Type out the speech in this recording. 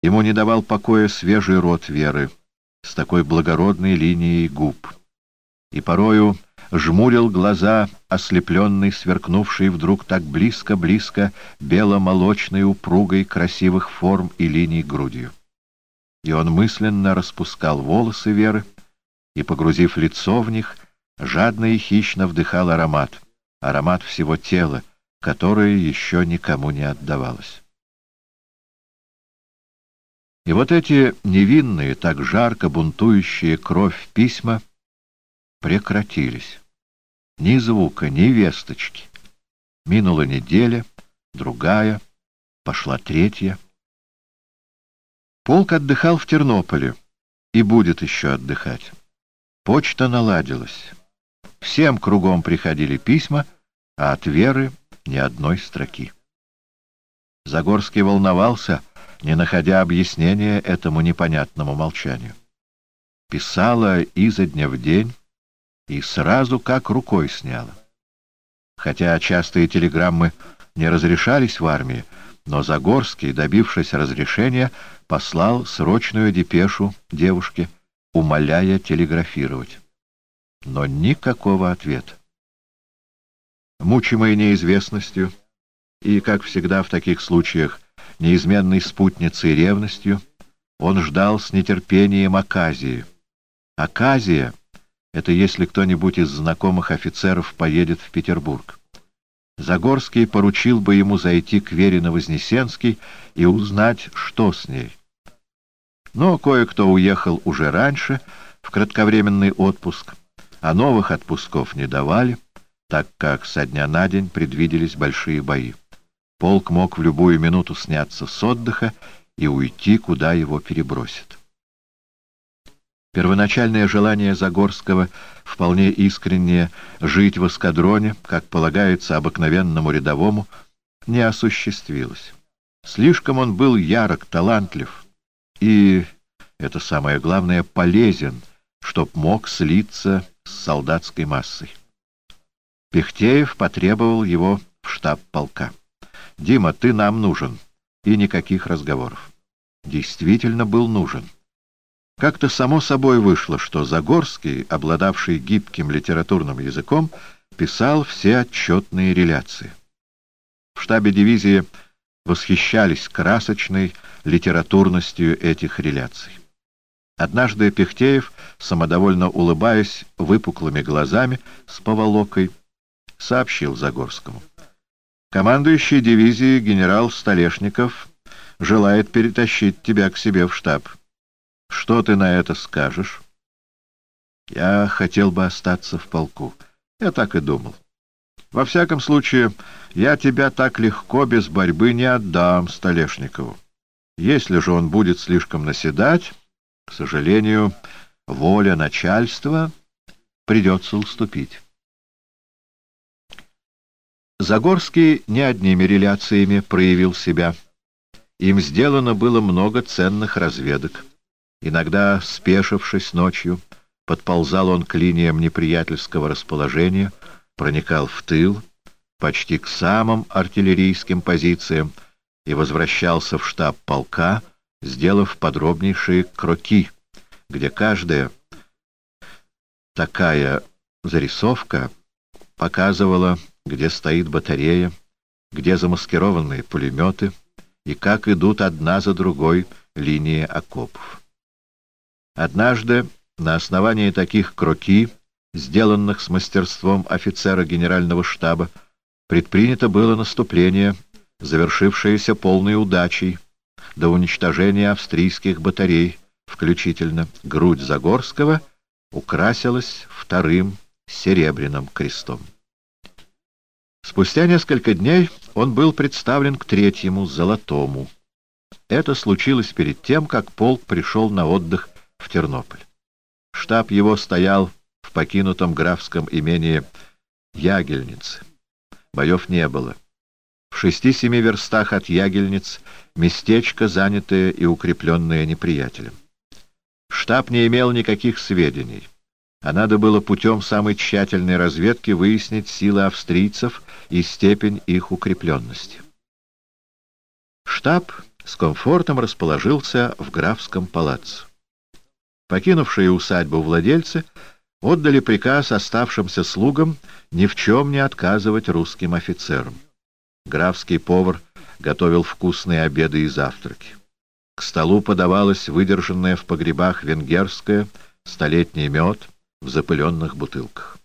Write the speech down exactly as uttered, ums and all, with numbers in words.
Ему не давал покоя свежий род Веры с такой благородной линией губ. И порою жмурил глаза, ослепленный, сверкнувший вдруг так близко-близко бело-молочной упругой красивых форм и линий грудью. И он мысленно распускал волосы Веры и, погрузив лицо в них, жадно и хищно вдыхал аромат, аромат всего тела, которое еще никому не отдавалось. И вот эти невинные, так жарко бунтующие кровь письма прекратились. Ни звука, ни весточки. Минула неделя, другая, пошла третья. Полк отдыхал в Тернополе и будет еще отдыхать. Почта наладилась. Всем кругом приходили письма, а от Веры ни одной строки. Загорский волновался, не находя объяснения этому непонятному молчанию. Писала изо дня в день и сразу как рукой сняла. Хотя частые телеграммы не разрешались в армии, но Загорский, добившись разрешения, послал срочную депешу девушке, умоляя телеграфировать. Но никакого ответа. Мучимый неизвестностью и, как всегда в таких случаях, неизменной спутницей ревностью, он ждал с нетерпением оказии. Оказия — это если кто-нибудь из знакомых офицеров поедет в Петербург. Загорский поручил бы ему зайти к Вере на Вознесенский и узнать, что с ней. Но кое-кто уехал уже раньше, в кратковременный отпуск, а новых отпусков не давали, так как со дня на день предвиделись большие бои. Полк мог в любую минуту сняться с отдыха и уйти, куда его перебросят. Первоначальное желание Загорского, вполне искреннее, жить в эскадроне, как полагается обыкновенному рядовому, не осуществилось. Слишком он был ярок, талантлив и, это самое главное, полезен, чтоб мог слиться с солдатской массой. Пехтеев потребовал его в штаб полка. «Дима, ты нам нужен». И никаких разговоров. Действительно был нужен. Как-то само собой вышло, что Загорский, обладавший гибким литературным языком, писал все отчетные реляции. В штабе дивизии восхищались красочной литературностью этих реляций. Однажды Пехтеев, самодовольно улыбаясь выпуклыми глазами с поволокой, сообщил Загорскому: «Командующий дивизией генерал Столешников желает перетащить тебя к себе в штаб. Что ты на это скажешь?» «Я хотел бы остаться в полку. Я так и думал. Во всяком случае, я тебя так легко без борьбы не отдам Столешникову. Если же он будет слишком наседать, к сожалению, воля начальства, придется уступить». Загорский не одними реляциями проявил себя. Им сделано было много ценных разведок. Иногда, спешившись ночью, подползал он к линиям неприятельского расположения, проникал в тыл, почти к самым артиллерийским позициям, и возвращался в штаб полка, сделав подробнейшие кроки, где каждая такая зарисовка показывала, где стоит батарея, где замаскированные пулеметы и как идут одна за другой линии окопов. Однажды на основании таких кроки, сделанных с мастерством офицера генерального штаба, предпринято было наступление, завершившееся полной удачей, до уничтожения австрийских батарей, включительно. Грудь Загорского украсилась вторым серебряным крестом. Спустя несколько дней он был представлен к третьему, золотому. Это случилось перед тем, как полк пришел на отдых в Тернополь. Штаб его стоял в покинутом графском имении Ягельницы. Боев не было. В шести-семи верстах от Ягельниц местечко, занятое и укрепленное неприятелем. Штаб не имел никаких сведений, а надо было путем самой тщательной разведки выяснить силы австрийцев и степень их укрепленности. Штаб с комфортом расположился в графском палаце. Покинувшие усадьбу владельцы отдали приказ оставшимся слугам ни в чем не отказывать русским офицерам. Графский повар готовил вкусные обеды и завтраки. К столу подавалось выдержанное в погребах венгерское столетний мед в запыленных бутылках.